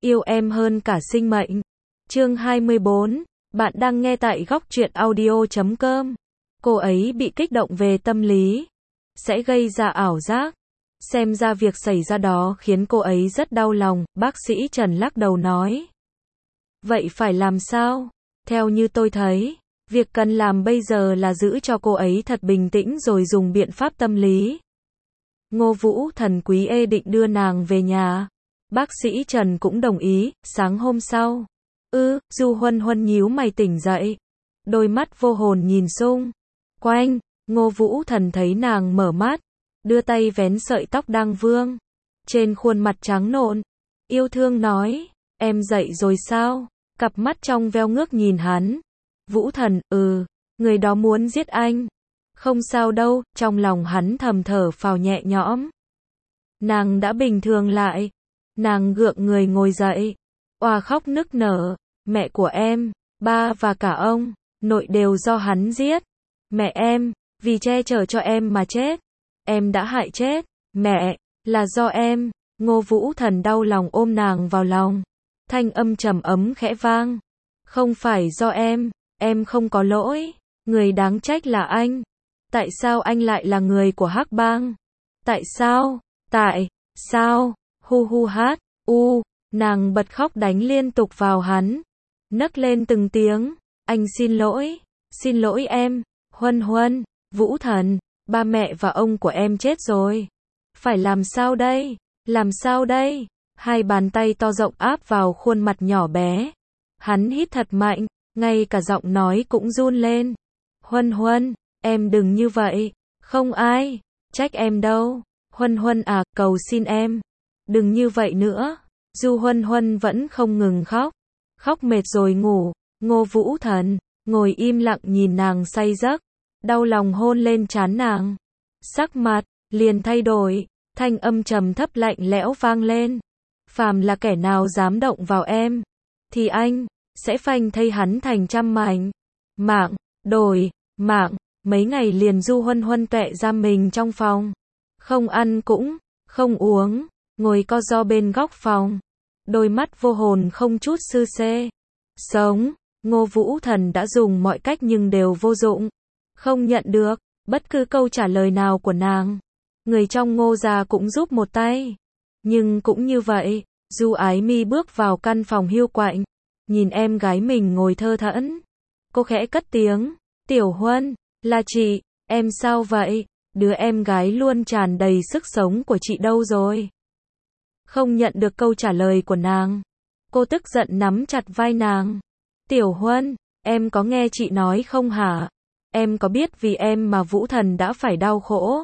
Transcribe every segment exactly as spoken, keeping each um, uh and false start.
yêu em hơn cả sinh mệnh. Chương hai mươi bốn, bạn đang nghe tại góc truyện audio chấm com. Cô ấy bị kích động về tâm lý, sẽ gây ra ảo giác. Xem ra việc xảy ra đó khiến cô ấy rất đau lòng, bác sĩ Trần lắc đầu nói. Vậy phải làm sao? Theo như tôi thấy, việc cần làm bây giờ là giữ cho cô ấy thật bình tĩnh rồi dùng biện pháp tâm lý. Ngô Vũ Thần Quý ê định đưa nàng về nhà. Bác sĩ Trần cũng đồng ý. Sáng hôm sau, ư, Du Huân Huân nhíu mày tỉnh dậy, đôi mắt vô hồn nhìn xung quanh. Ngô Vũ Thần thấy nàng mở mắt, đưa tay vén sợi tóc đang vương trên khuôn mặt trắng nộn, yêu thương nói, em dậy rồi sao? Cặp mắt trong veo ngước nhìn hắn. Vũ Thần, ừ, người đó muốn giết anh. Không sao đâu, trong lòng hắn thầm thở phào nhẹ nhõm. Nàng đã bình thường lại. Nàng gượng người ngồi dậy, oà khóc nức nở, mẹ của em, ba và cả ông nội đều do hắn giết. Mẹ em, vì che chở cho em mà chết. Em đã hại chết mẹ, là do em. Ngô Vũ Thần đau lòng ôm nàng vào lòng, thanh âm trầm ấm khẽ vang. Không phải do em, em không có lỗi, người đáng trách là anh. Tại sao anh lại là người của Hắc Bang? Tại sao? Tại sao? Hu hu hát, u, nàng bật khóc đánh liên tục vào hắn, nấc lên từng tiếng, anh xin lỗi, xin lỗi em, Huân Huân, Vũ Thần, ba mẹ và ông của em chết rồi. Phải làm sao đây? Làm sao đây? Hai bàn tay to rộng áp vào khuôn mặt nhỏ bé. Hắn hít thật mạnh, ngay cả giọng nói cũng run lên. Huân Huân, em đừng như vậy, không ai trách em đâu. Huân Huân à, cầu xin em, đừng như vậy nữa. Du Huân Huân vẫn không ngừng khóc, khóc mệt rồi ngủ. Ngô Vũ Thần ngồi im lặng nhìn nàng say giấc, đau lòng hôn lên trán nàng. Sắc mặt liền thay đổi, thanh âm trầm thấp lạnh lẽo vang lên. Phàm là kẻ nào dám động vào em, thì anh sẽ phanh thây hắn thành trăm mảnh. Mạng, đổi, mạng. Mấy ngày liền Du Huân Huân tọe ra mình trong phòng, không ăn cũng không uống, ngồi co ro bên góc phòng, đôi mắt vô hồn không chút sư sê. Sống, Ngô Vũ Thần đã dùng mọi cách nhưng đều vô dụng, không nhận được bất cứ câu trả lời nào của nàng. Người trong Ngô gia cũng giúp một tay, nhưng cũng như vậy. Du Ái Mi bước vào căn phòng hiu quạnh, nhìn em gái mình ngồi thơ thẫn, cô khẽ cất tiếng, Tiểu Huân, là chị, em sao vậy? Đứa em gái luôn tràn đầy sức sống của chị đâu rồi? Không nhận được câu trả lời của nàng, cô tức giận nắm chặt vai nàng. Tiểu Huân, em có nghe chị nói không hả? Em có biết vì em mà Vũ Thần đã phải đau khổ,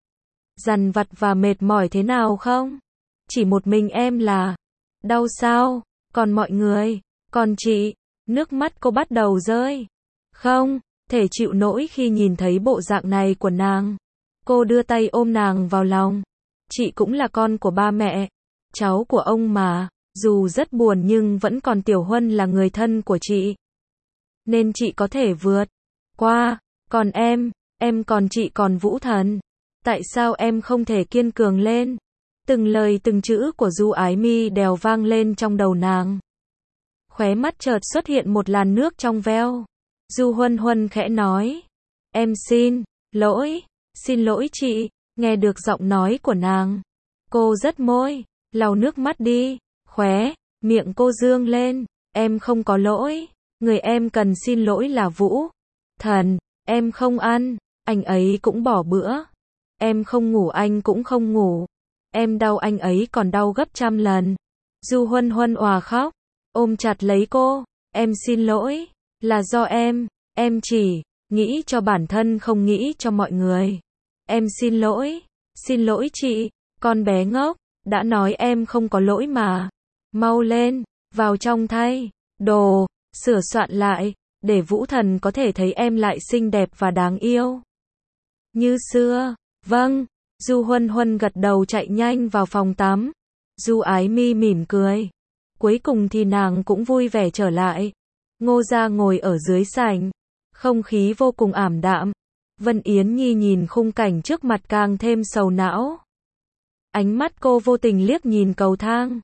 dằn vặt và mệt mỏi thế nào không? Chỉ một mình em là đau sao? Còn mọi người, còn chị? Nước mắt cô bắt đầu rơi. Không thể chịu nổi khi nhìn thấy bộ dạng này của nàng. Cô đưa tay ôm nàng vào lòng. Chị cũng là con của ba mẹ, cháu của ông mà. Dù rất buồn nhưng vẫn còn Tiểu Huân là người thân của chị, nên chị có thể vượt qua. Còn em, em còn chị còn Vũ Thần. Tại sao em không thể kiên cường lên? Từng lời từng chữ của Du Ái Mi đều vang lên trong đầu nàng. Khóe mắt chợt xuất hiện một làn nước trong veo. Du Huân Huân khẽ nói, em xin lỗi, xin lỗi chị. Nghe được giọng nói của nàng, cô rứt môi, lau nước mắt đi. Khóe miệng cô dương lên, em không có lỗi, người em cần xin lỗi là Vũ Thần. Em không ăn, anh ấy cũng bỏ bữa. Em không ngủ, anh cũng không ngủ. Em đau, anh ấy còn đau gấp trăm lần. Du Huân Huân òa khóc, ôm chặt lấy cô. Em xin lỗi, là do em, em chỉ nghĩ cho bản thân không nghĩ cho mọi người. Em xin lỗi, xin lỗi chị, con bé ngốc, đã nói em không có lỗi mà. Mau lên, vào trong thay đồ, sửa soạn lại, để Vũ Thần có thể thấy em lại xinh đẹp và đáng yêu như xưa. Vâng. Du Huân Huân gật đầu chạy nhanh vào phòng tắm. Du Ái Mi mỉm cười. Cuối cùng thì nàng cũng vui vẻ trở lại. Ngô gia ngồi ở dưới sảnh, không khí vô cùng ảm đạm. Vân Yến Nhi nhìn khung cảnh trước mặt càng thêm sầu não. Ánh mắt cô vô tình liếc nhìn cầu thang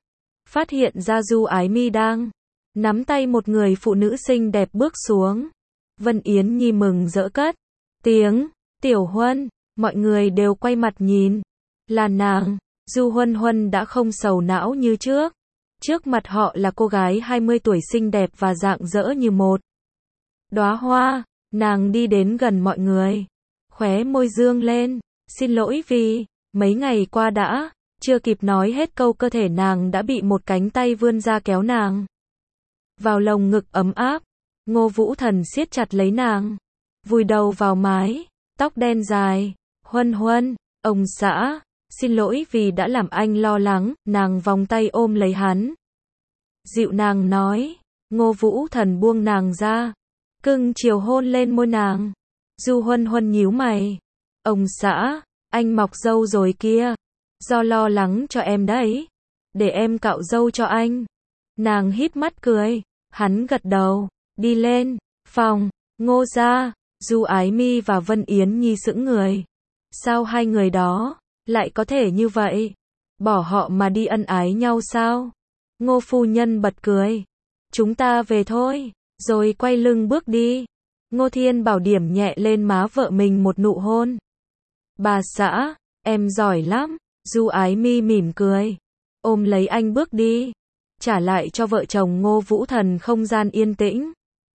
phát hiện ra Du Ái Mi đang nắm tay một người phụ nữ xinh đẹp bước xuống. Vân Yến Nhi mừng rỡ cất tiếng, Tiểu Huân, mọi người đều quay mặt nhìn. Là nàng, Du Huân Huân đã không sầu não như trước. Trước mặt họ là cô gái hai mươi tuổi xinh đẹp và rạng rỡ như một đóa hoa. Nàng đi đến gần mọi người, khóe môi dương lên, xin lỗi vì mấy ngày qua đã, chưa kịp nói hết câu cơ thể nàng đã bị một cánh tay vươn ra kéo nàng vào lồng ngực ấm áp. Ngô Vũ Thần siết chặt lấy nàng, vùi đầu vào mái tóc đen dài. Huân Huân, ông xã, xin lỗi vì đã làm anh lo lắng. Nàng vòng tay ôm lấy hắn, dịu nàng nói. Ngô Vũ Thần buông nàng ra, cưng chiều hôn lên môi nàng. Du Huân Huân nhíu mày, ông xã, anh mọc râu rồi kia, do lo lắng cho em đấy, để em cạo râu cho anh. Nàng híp mắt cười, hắn gật đầu, đi lên phòng. Ngô gia, Du Ái Mi và Vân Yến Nhi sững người. Sao hai người đó lại có thể như vậy? Bỏ họ mà đi ân ái nhau sao? Ngô phu nhân bật cười. Chúng ta về thôi, rồi quay lưng bước đi. Ngô Thiên Bảo điểm nhẹ lên má vợ mình một nụ hôn. Bà xã, em giỏi lắm. Du Ái Mi mỉm cười, ôm lấy anh bước đi, trả lại cho vợ chồng Ngô Vũ Thần không gian yên tĩnh.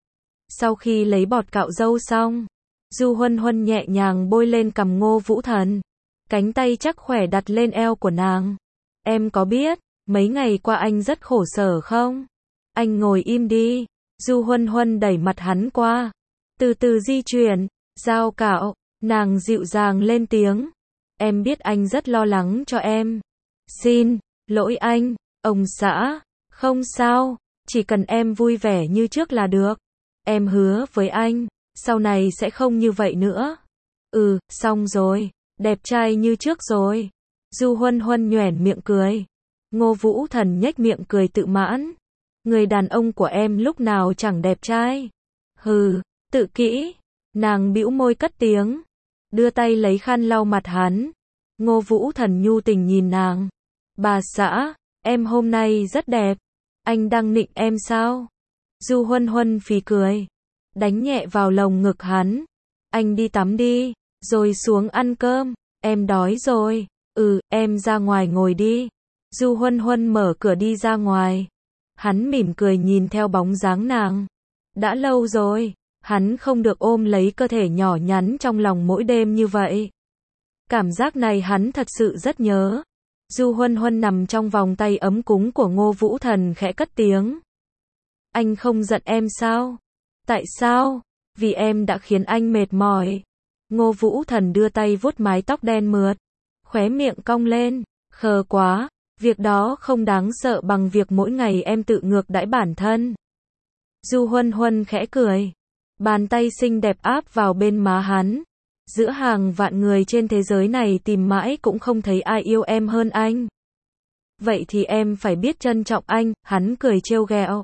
Sau khi lấy bọt cạo râu xong, Du Huân Huân nhẹ nhàng bôi lên cằm Ngô Vũ Thần, cánh tay chắc khỏe đặt lên eo của nàng. Em có biết, mấy ngày qua anh rất khổ sở không? Anh ngồi im đi. Du Huân Huân đẩy mặt hắn qua, từ từ di chuyển, dao cạo. Nàng dịu dàng lên tiếng. Em biết anh rất lo lắng cho em. Xin lỗi anh, ông xã. Không sao, chỉ cần em vui vẻ như trước là được. Em hứa với anh, sau này sẽ không như vậy nữa. Ừ, xong rồi, đẹp trai như trước rồi. Du Huân Huân nhoẻn miệng cười. Ngô Vũ Thần nhếch miệng cười tự mãn. Người đàn ông của em lúc nào chẳng đẹp trai. Hừ, tự kỷ. Nàng bĩu môi cất tiếng, đưa tay lấy khăn lau mặt hắn. Ngô Vũ Thần nhu tình nhìn nàng. Bà xã, em hôm nay rất đẹp. Anh đang nịnh em sao? Du Huân Huân phì cười, đánh nhẹ vào lồng ngực hắn. Anh đi tắm đi, rồi xuống ăn cơm. Em đói rồi. Ừ, em ra ngoài ngồi đi. Du Huân Huân mở cửa đi ra ngoài. Hắn mỉm cười nhìn theo bóng dáng nàng. Đã lâu rồi, hắn không được ôm lấy cơ thể nhỏ nhắn trong lòng mỗi đêm như vậy. Cảm giác này hắn thật sự rất nhớ. Du Huân Huân nằm trong vòng tay ấm cúng của Ngô Vũ Thần khẽ cất tiếng. Anh không giận em sao? Tại sao? Vì em đã khiến anh mệt mỏi. Ngô Vũ Thần đưa tay vuốt mái tóc đen mượt, khóe miệng cong lên. Khờ quá, việc đó không đáng sợ bằng việc mỗi ngày em tự ngược đãi bản thân. Du Huân Huân khẽ cười, bàn tay xinh đẹp áp vào bên má hắn. Giữa hàng vạn người trên thế giới này tìm mãi cũng không thấy ai yêu em hơn anh. Vậy thì em phải biết trân trọng anh. Hắn cười trêu ghẹo.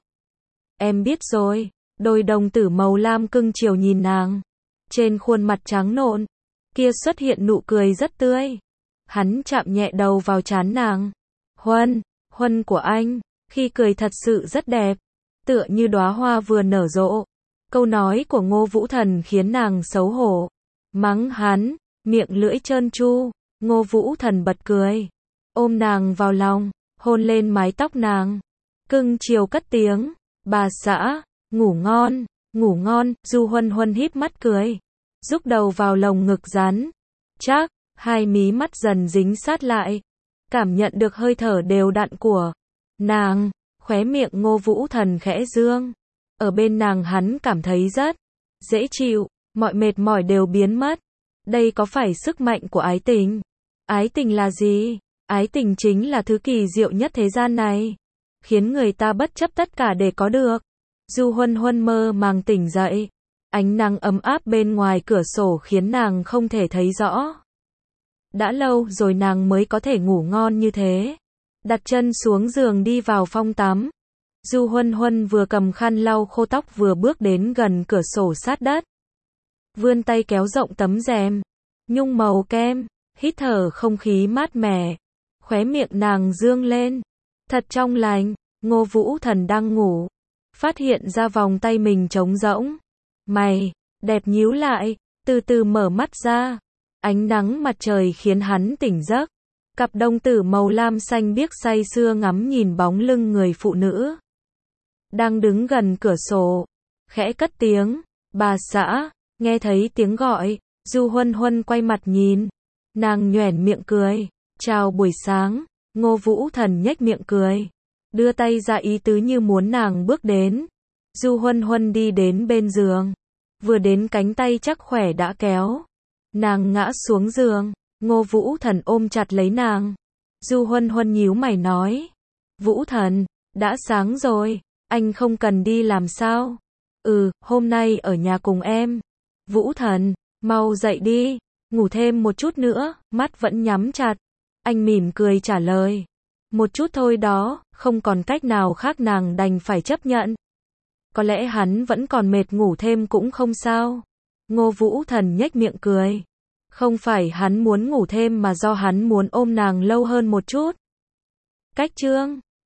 Em biết rồi. Đôi đồng tử màu lam cưng chiều nhìn nàng. Trên khuôn mặt trắng nộn kia xuất hiện nụ cười rất tươi. Hắn chạm nhẹ đầu vào trán nàng. Huân, Huân của anh, khi cười thật sự rất đẹp, tựa như đóa hoa vừa nở rộ. Câu nói của Ngô Vũ Thần khiến nàng xấu hổ, mắng hắn, miệng lưỡi trơn tru. Ngô Vũ Thần bật cười, ôm nàng vào lòng, hôn lên mái tóc nàng, cưng chiều cất tiếng. Bà xã, ngủ ngon, ngủ ngon. Du Huân Huân híp mắt cười, rúc đầu vào lồng ngực rắn chắc. Hai mí mắt dần dính sát lại, cảm nhận được hơi thở đều đặn của nàng. Khóe miệng Ngô Vũ Thần khẽ dương. Ở bên nàng hắn cảm thấy rất dễ chịu, mọi mệt mỏi đều biến mất. Đây có phải sức mạnh của ái tình? Ái tình là gì? Ái tình chính là thứ kỳ diệu nhất thế gian này, khiến người ta bất chấp tất cả để có được. Du Huân Huân mơ màng tỉnh dậy. Ánh nắng ấm áp bên ngoài cửa sổ khiến nàng không thể thấy rõ. Đã lâu rồi nàng mới có thể ngủ ngon như thế. Đặt chân xuống giường đi vào phòng tắm. Du Huân Huân vừa cầm khăn lau khô tóc vừa bước đến gần cửa sổ sát đất. Vươn tay kéo rộng tấm rèm nhung màu kem, hít thở không khí mát mẻ. Khóe miệng nàng dương lên, Thật trong lành, Ngô Vũ Thần đang ngủ. Phát hiện ra vòng tay mình trống rỗng. Mày, đẹp nhíu lại, từ từ mở mắt ra. Ánh nắng mặt trời khiến hắn tỉnh giấc. Cặp đồng tử màu lam xanh biếc say sưa ngắm nhìn bóng lưng người phụ nữ đang đứng gần cửa sổ, khẽ cất tiếng, bà xã. Nghe thấy tiếng gọi, Du Huân Huân quay mặt nhìn, nàng nhoẻn miệng cười, chào buổi sáng. Ngô Vũ Thần nhếch miệng cười, đưa tay ra ý tứ như muốn nàng bước đến. Du Huân Huân đi đến bên giường, vừa đến cánh tay chắc khỏe đã kéo nàng ngã xuống giường. Ngô Vũ Thần ôm chặt lấy nàng. Du Huân Huân nhíu mày nói, Vũ Thần, đã sáng rồi, anh không cần đi làm sao? Ừ, hôm nay ở nhà cùng em. Vũ Thần, mau dậy đi, ngủ thêm một chút nữa, mắt vẫn nhắm chặt. Anh mỉm cười trả lời, một chút thôi đó, không còn cách nào khác, nàng đành phải chấp nhận. Có lẽ hắn vẫn còn mệt, ngủ thêm cũng không sao. Ngô Vũ Thần nhếch miệng cười. Không phải hắn muốn ngủ thêm mà do hắn muốn ôm nàng lâu hơn một chút. Cách chương